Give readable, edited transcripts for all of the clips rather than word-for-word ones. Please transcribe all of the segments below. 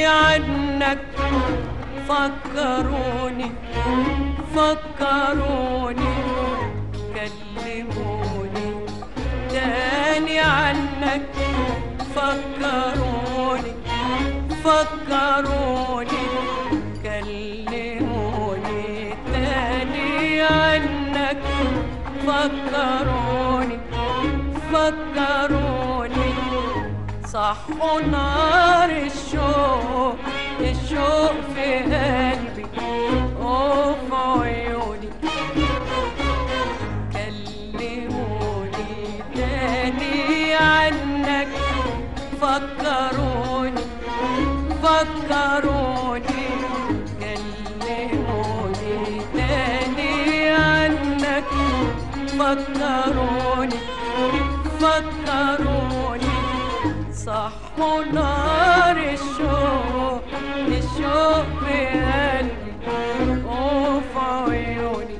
عنك فكروني فكروني كلموني تاني عنك فكروني فكروني كلموني تاني عنك فكروني فكروني صحوا نار الشوق الشوق في قلبي وفي عيوني كلموني تاني عنك فكروني فكروني كلموني تاني عنك فكروني فكروني صحوا نار الشوق الشوق في قلبي وفي عيوني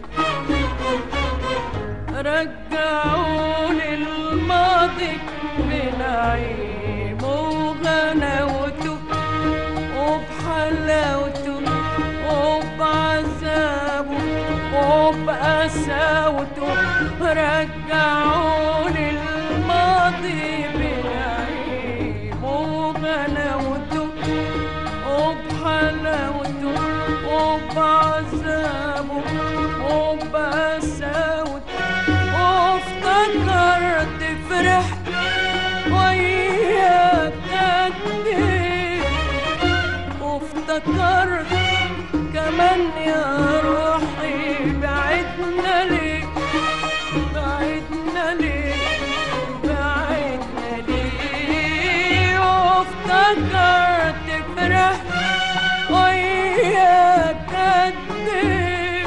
رجعوني الماضي بنعيمه وغناوته وبحلاوته وبعذابه وبقساوته رجعوني الماضي بنعيمه وغناوته وبحلاوته وبعذابه وبقساوته وافتكرت فرحت وياك قد ايه وافتكرت كمان يا روحي بعدنا ليه بعدنا ليه بعدنا ليه وافتكرت فرحت وياك قد ايه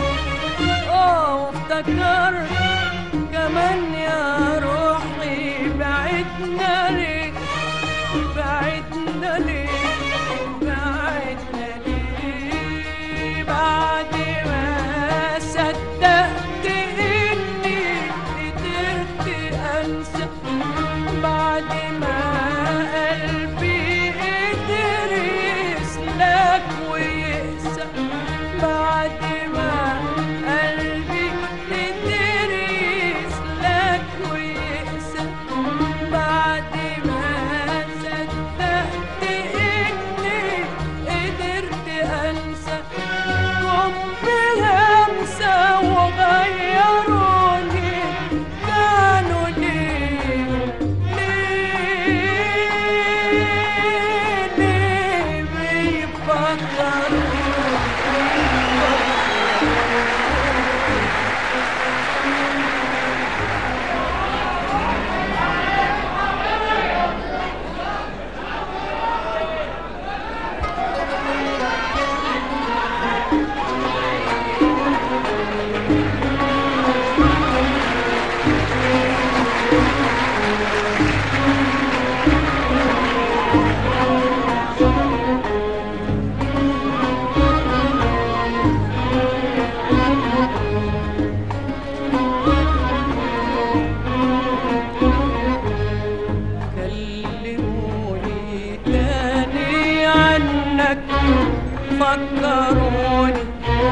وافتكرت كمان يا روحي بعدنا ليه بعدنا ليه بعدنا ليه بعد ما صدقت اني قدرت انسى بعد ما قلبي قدر يسلك ويقسى بعد ما قلبي قدر يسلك ويقسى بعد ما صدقت اني قدرت انسى جم بهمسة وغيروني كانوا ليه ليه بيفكروا فكروني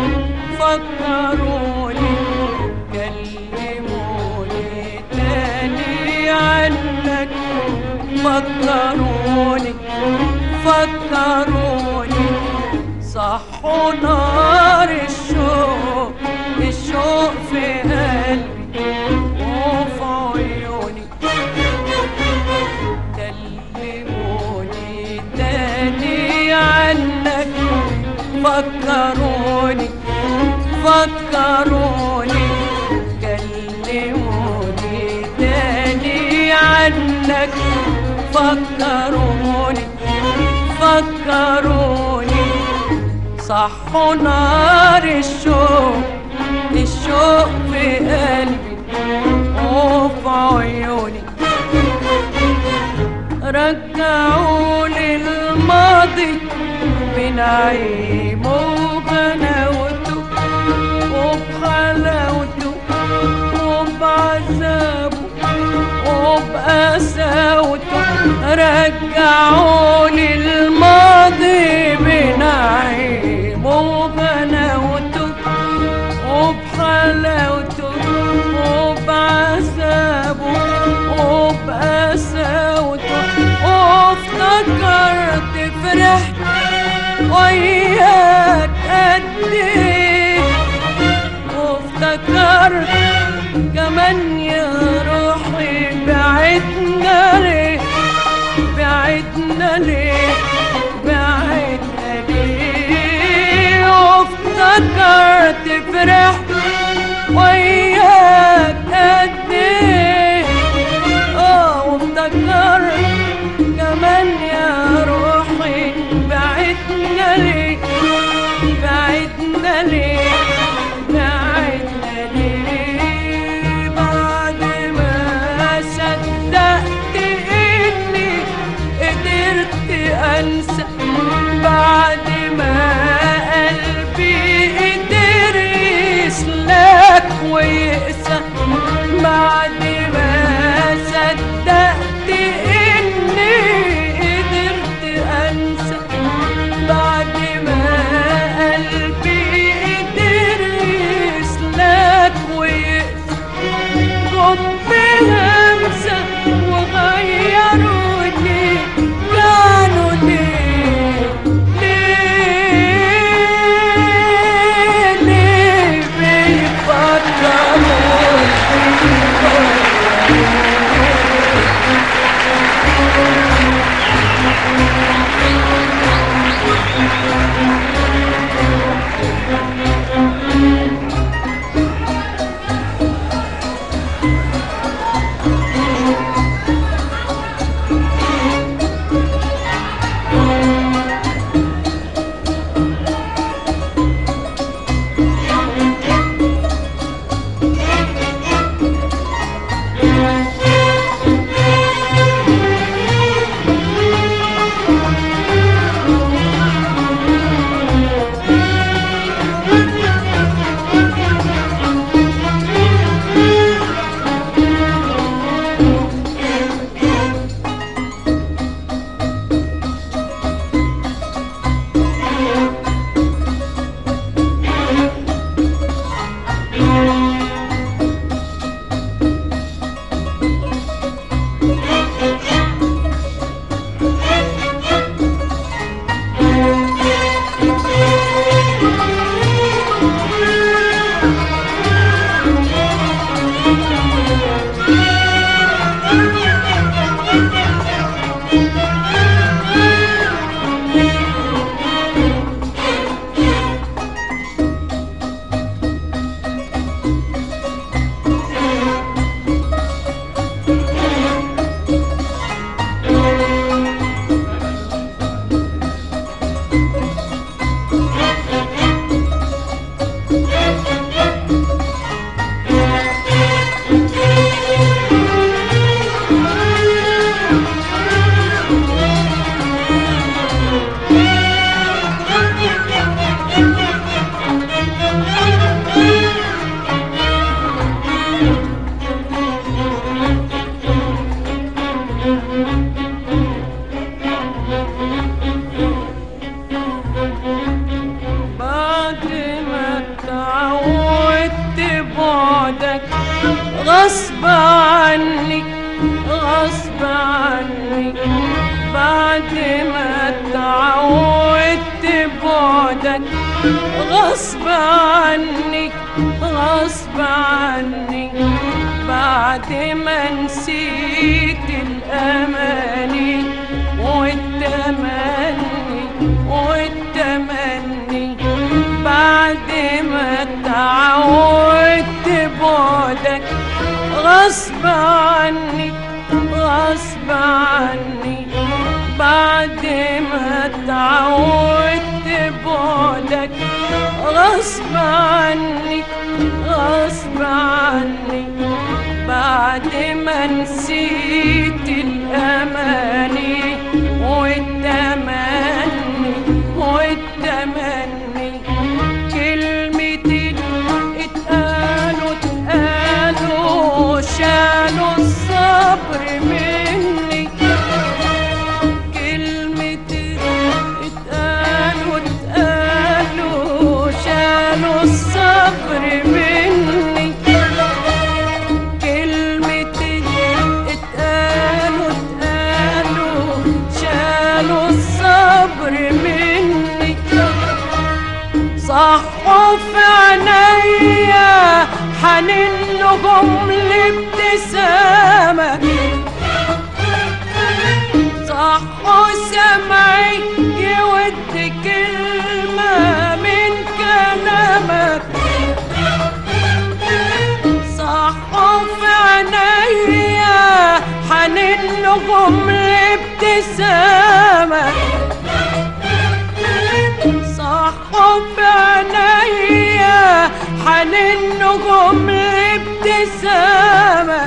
فكروني كلموني تاني عنك فكروني فكروني صحوا نار الشوق الشوق في قلبي وفي عيوني كلموني تاني عنك فكروني فكروني كلموني تاني عنك فكروني فكروني صحوا نار الشوق الشوق في قلبي وفي عيوني رجعوني الماضي بنعيمه وغناوته وبحلاوته وبعذابه وبقساوته رجعوني الماضي فرحت وياك قد ايه، وافتكرت كمان يا روحي بعدنا ليه، بعدنا ليه، بعدنا ليه. وافتكرت فرحت وياك قد ايه، وافتكرت كمان يا روحي بعدنا ليه، بعدنا ليه، بعدنا ليه. بعد ما صدقت اني قدرت انسى، بعد ما قلبي قدر يسلك ويقسى، بعد ما صدقت اني قدرت انسى، بعد ما قلبي قدر يسلك ويقسى. حب همسة وغيروني كانوا ليه، ليه بيفكروني. غصب عني، غصب عني، بعد ما اتعودت بعدك. غصب عني، غصب عني، بعد ما نسيت الأماني والتمني والتمني. بعد ما اتعودت بعدك، غصب عني، غصب عني، بعد ما اتعودت بعدك. غصب عني، غصب عني، بعد ما نسيت الأماني والتمني والتمني. كلمتين اتقالوا اتقالوا شالوا الصبر مني. كلمتين اتقالوا اتقالوا شالوا الصبر مني. كلمتين في عينيا حنين نجوم الابتسامة صح سمعي يود كلمة من كلامك صح في عينيا حنين نجوم الابتسامة صح في عينيا حنين نجوم الابتسامة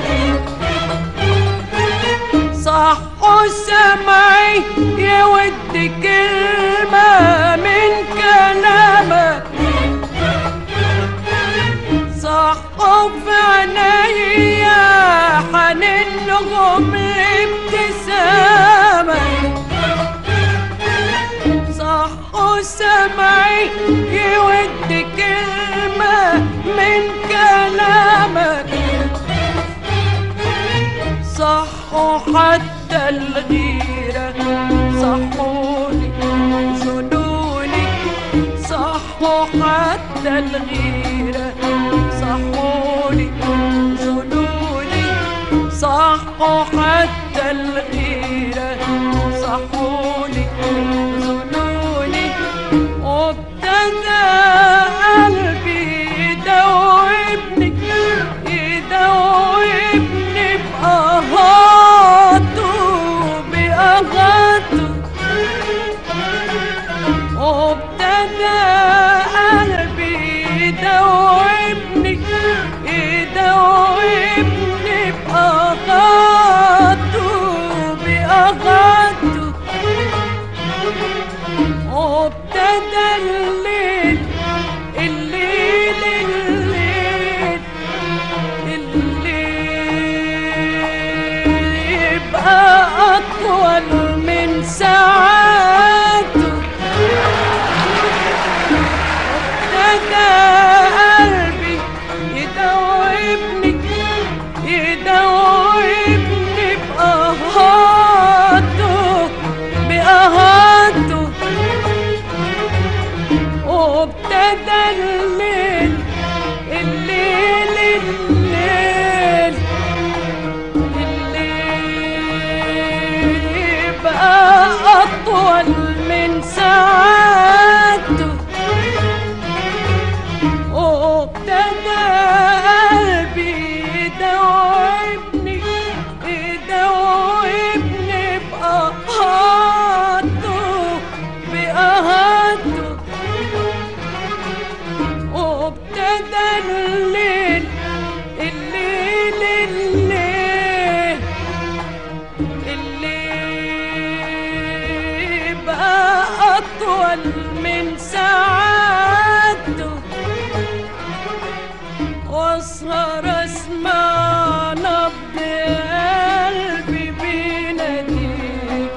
صح سمعي يود كلمة من كلامك صح في عينيا حنين نجوم الابتسامة صح سمعي يود كلمة من كلامك صح حتى الغيرة صحوني ظنوني صح حتى الغيرة صحوني ظنوني صح حتى الغيرة صحوني ظنوني وابتدى قلبي يدوبني يدوبني بأهاته بأهاته وابتدى قلبي يدوبني يدوبني بأهاته بأهاته وابتدى الليل الليل الليل الليل يبقى أطول من ساعاته ابتدى قلبي يدوبني يدوبني بأهاته بأهاته وابتدى الليل الليل الليل الليل يبقى أطول من ساعاته وابتدى قلبي يدوبني يدوبني بأهاته بأهاته وابتدى الليل الليل الليل الليل يبقى أطول من ساعاته واسهر اسمع نبض قلبي بيناديك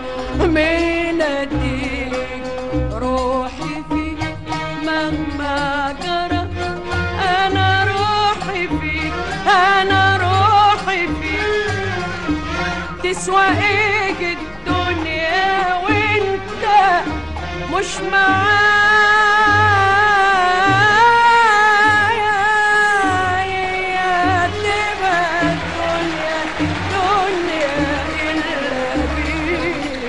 بيناديك روحي فيك مهما جرى انا روحي فيك انا روحي فيك تسوى ايه الدنيا وانت مش معايا تبقى الدنيا دنيا إلا بيك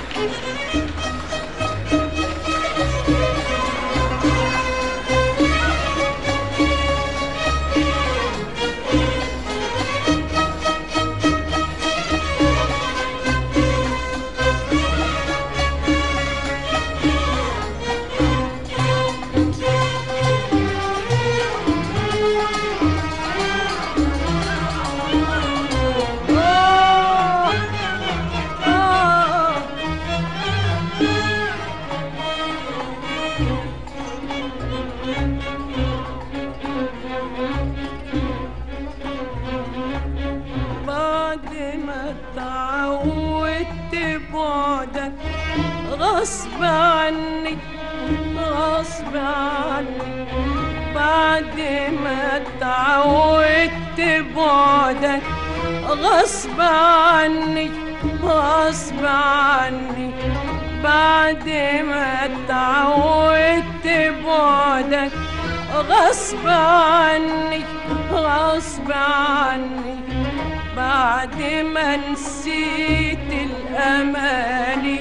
غصب عني غصب عني بعد ما اتعودت بعدك غصب عني غصب عني بعد ما اتعودت بعدك غصب عني غصب عني بعد ما نسيت الأماني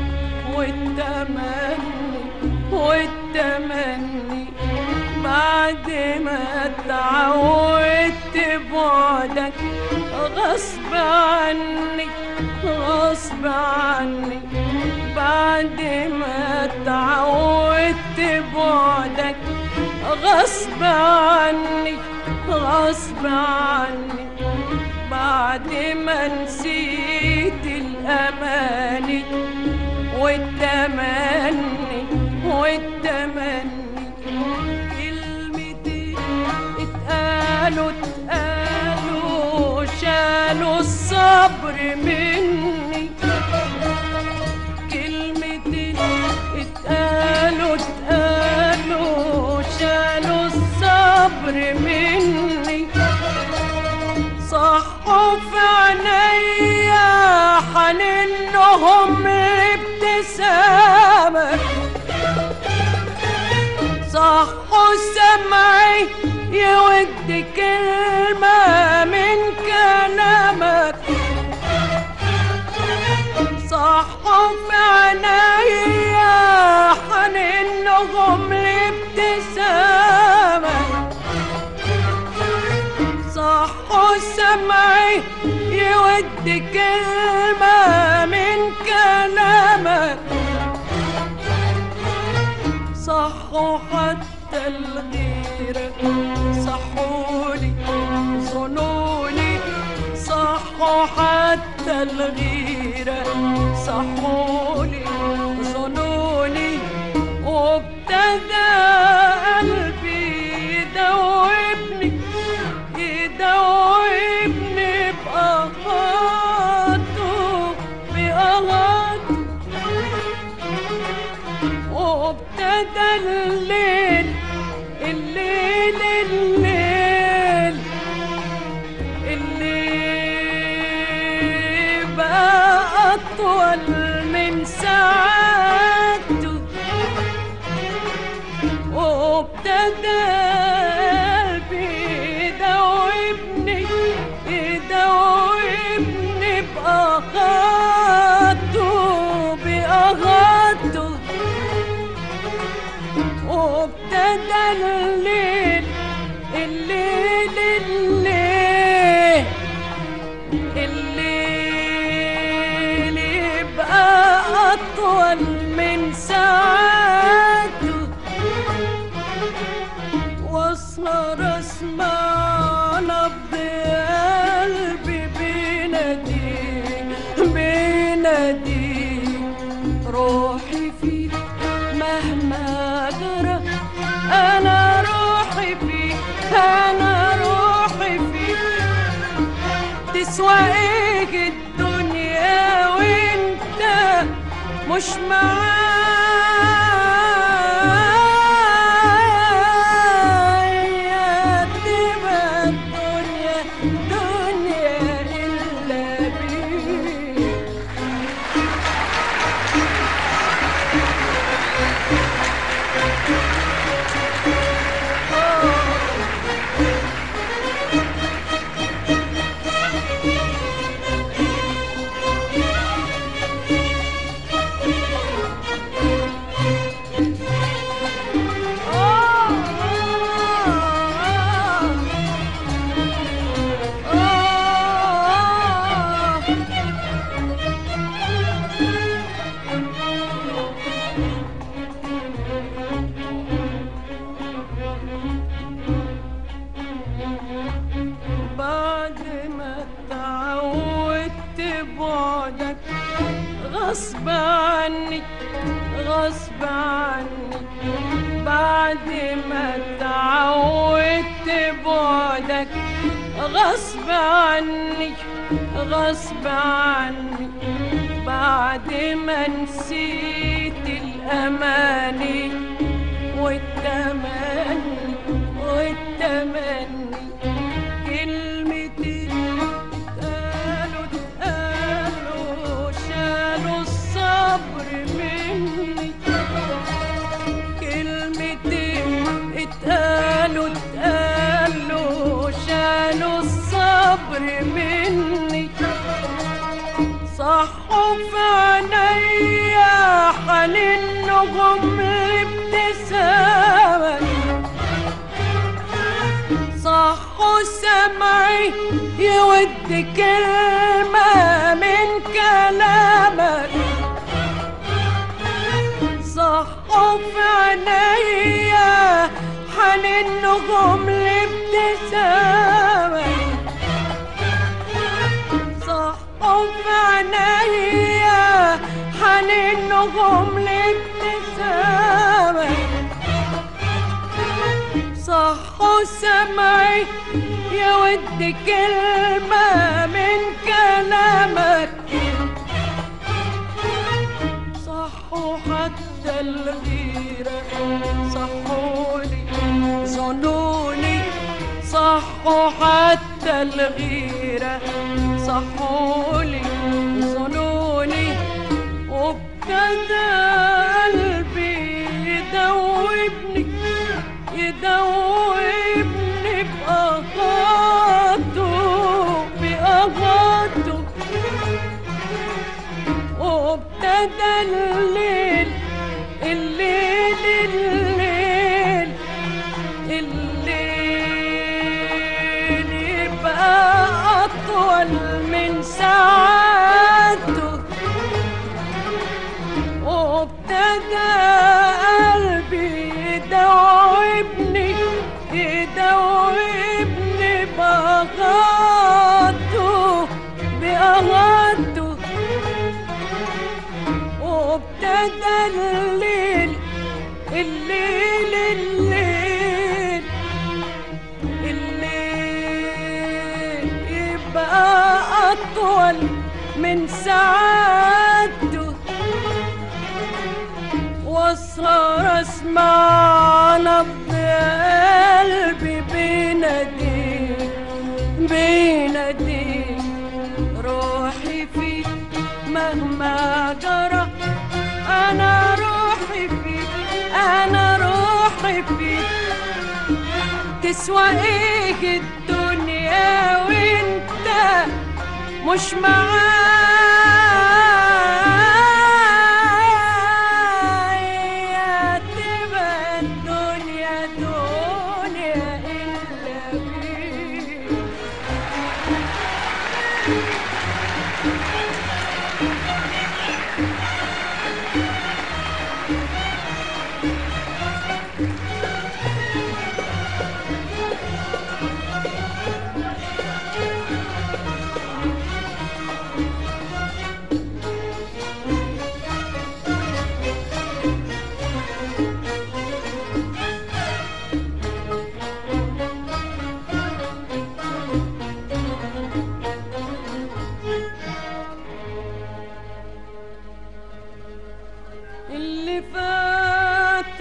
والتمني بعد ما اتعودت بعدك غصب عني بعد ما اتعودت بعدك غصب عني بعد ما نسيت الأماني والتمني كلمتين اتقالوا شالوا الصبر مني كلمتين اتقالوا شالوا الصبر مني صحوا في عينيا حنينهم ابتسامة صحوا سمعي يود كلمة من كلامك صحوا في عينيا حنينهم الابتسامة صحوا سمعي يود كلمة من كلامك صحوا حتى الغيرة صحولي ظنوني صحوا حتى الغيرة صحولي ظنوني وابتدى قلبي يدوبني بأغاته وابتدى الليل بقى أطول من ساعته وابتدى قلبي يدوبني بأغاته وابتدى الليل يبقى أطول من ساعته واسهر اسمع نبض قلبي بيناديك روحي فيك مهما جرى أنا روحي فيك تسوى إيه الدنيا وانت مش معايا تبقى الدنيا إلا بيك بعدك غصب عني بعد ما اتعودت بعدك غصب عني بعد ما نسيت الأماني والتمني كلمتين اتقالوا شالوا الصبر مني كلمتين اتقالوا الصبر مني، صحوا في عينيا حنينهم لابتسامك، صحوا سمعي يود كلمة من كلامك، صحوا في عينيا حنينهم لابتسامك، صحوا في عينيا حنينهم لابتسامك، صحوا سمعي يود كلمة من كلامك، صحوا حتى الغيرة، صحوا لي ظنوني، صحوا حتى الغيرة، صحوا لي ظنوني، وابتدى قلبي يدوبني يدوبني بأغاته بأغاته، وابتدى الليل الليل الليل الليل يبقى أطول من ساعته، وابتدى قلبي يدوبني يدوبني بأغاته بأغاته، وابتدى الليل الليل الليل الليل يبقى أطول من ساعته، واسهر اسمع نبض قلبي بيناديك بيناديك، روحي فيك مهما جرى، أنا روحي فيك أنا روحي فيك، تسوى إيه الدنيا وإنت مش معايا، تبقى الدنيا دنيا إلا بيك. اللي فات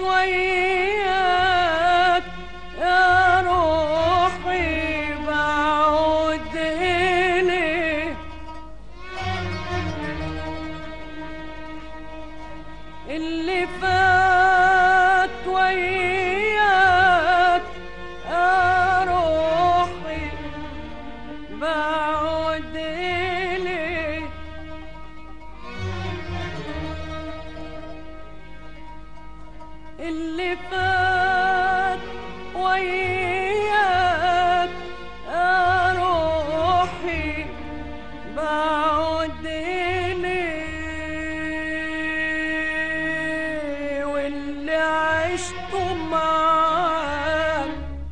وياك يا روحي بعود إليه، اللي فات وياك يا روحي بعود إليه، اللي فات وياك يا روحي بعود إليه، واللي عشته معاك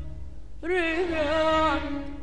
رجعت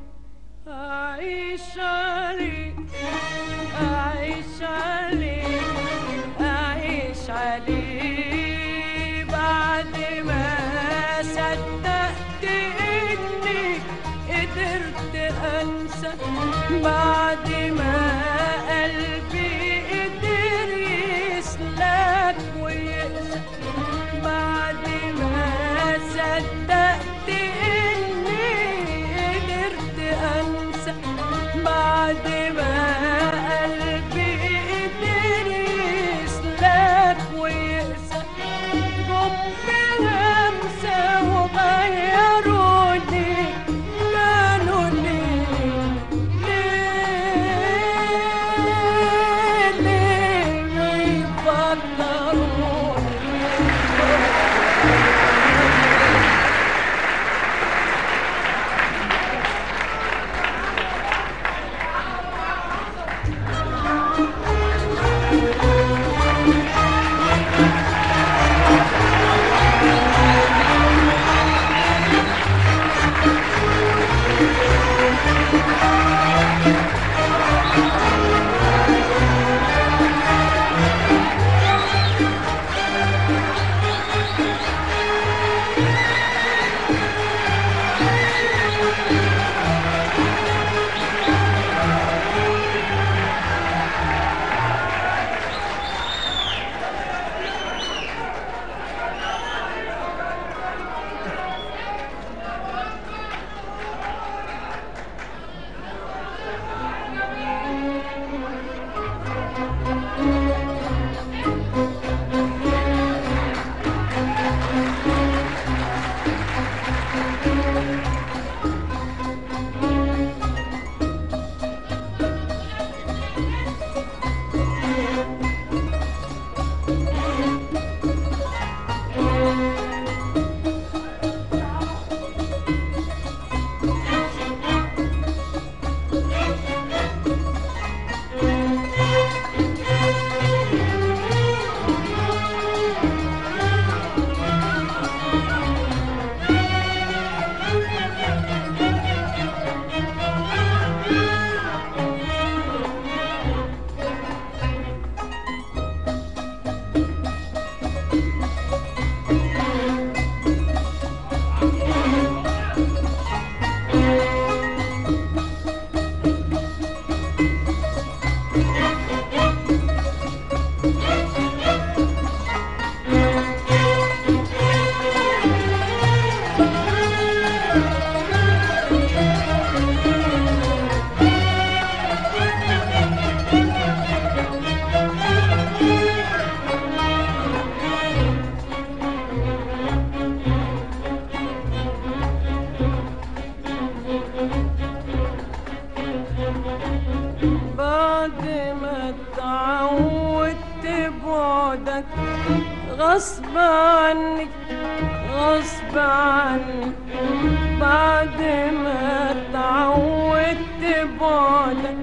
أعيش عليه أعيش عليه أعيش عليه، بعد ما صدقت إني قدرت أنسى، بعد ما قلبي قدر يسلك ويقسى، بعد ما صدقت إني قدرت أنسى، بعد ما قلبي قدر يسلك ويقسى، جم بهمسة وغيروني، كانوا ليه غصب عني غصب عني بعد ما اتعودت بعدك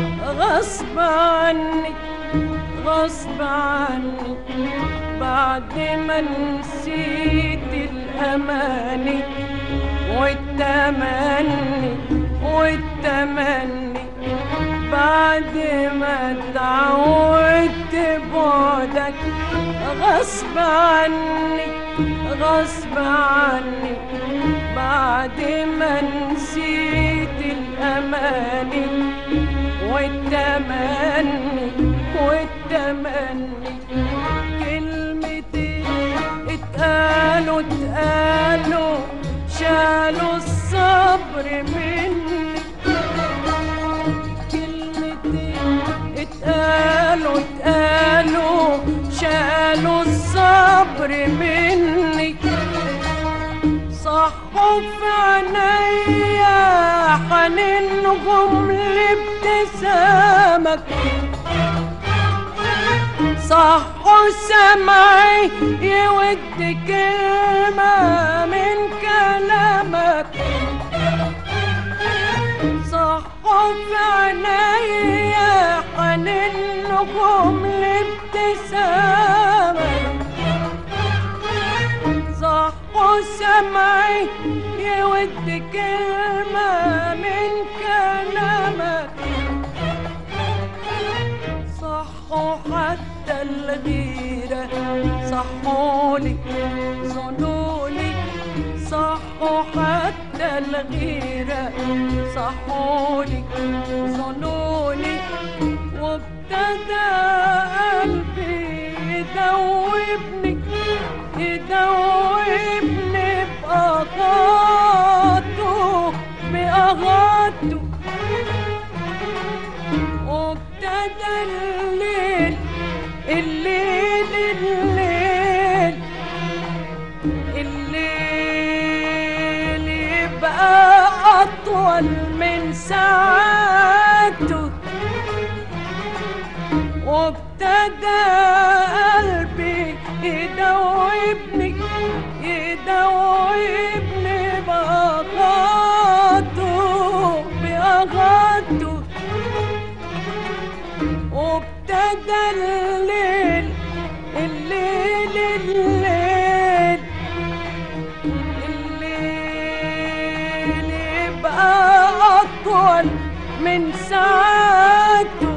غصب عني غصب عني بعد ما نسيت الأماني والتمني والتمني بعد ما اتعودت بعدك غصب عني غصب عني بعد ما نسيت الأماني والتمني والتمني كلمتين اتقالوا اتقالوا شالوا الصبر مني كلمتين اتقالوا اتقالوا شالوا الصبر مني صحوا في عينيا حنينهم لابتسامك صحوا سمعي يود كلمة من كلامك صحوا في عينيا حنينهم لابتسامك صحوا سمعي يود كلمة من كلامك صحوا حتى الغيرة صحولي ظنوني صحوا حتى الغيرة صحولي ظنوني وابتدى قلبي يدوبني يدوبني بأغاته بأغاته وابتدى الليل الليل الليل الليل يبقى أطول من ساعته وابتدى قلبي يدوبني يدوبني بأغاته بأغاته. وابتدى الليل الليل الليل الليل يبقى أطول من ساعته،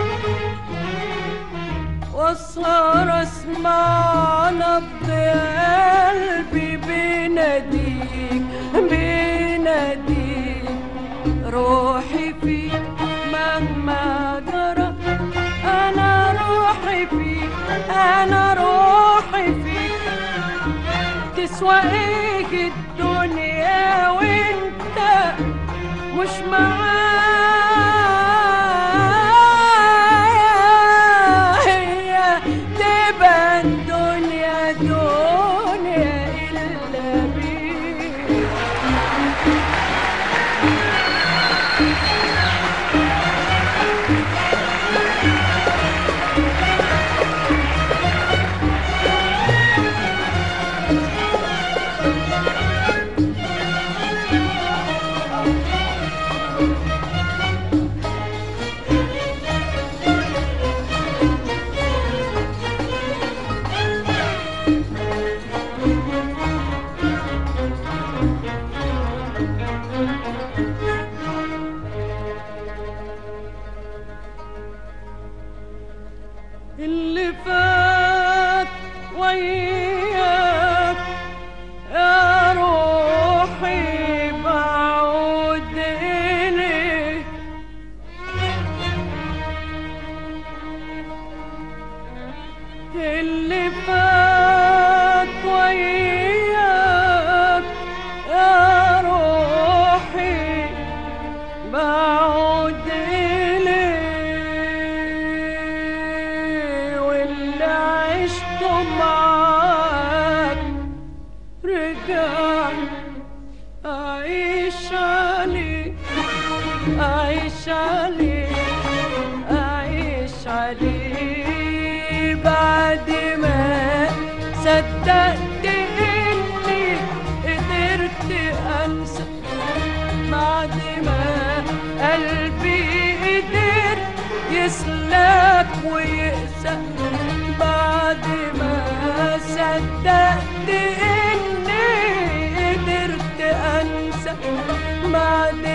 وصار اسمع نبض قلبي بيناديك بيناديك. روحي فيك مهما جرى، انا روحي فيك انا روحي فيك. تسوى ايه الدنيا وانت مش معايا، تبقى الدنيا دنيا إلا بيك. اللي فات وياك يا روحي بعود إليك، اللي فات وياك يا روحي بعود معاك. رجع أعيش عليك أعيش عليك أعيش عليك. بعد ما صدقت إني قدرت أنسى، بعد ما قلبي قدر يسلك ويقسى، بعد ما صدقت إني قدرت أنسى، بعد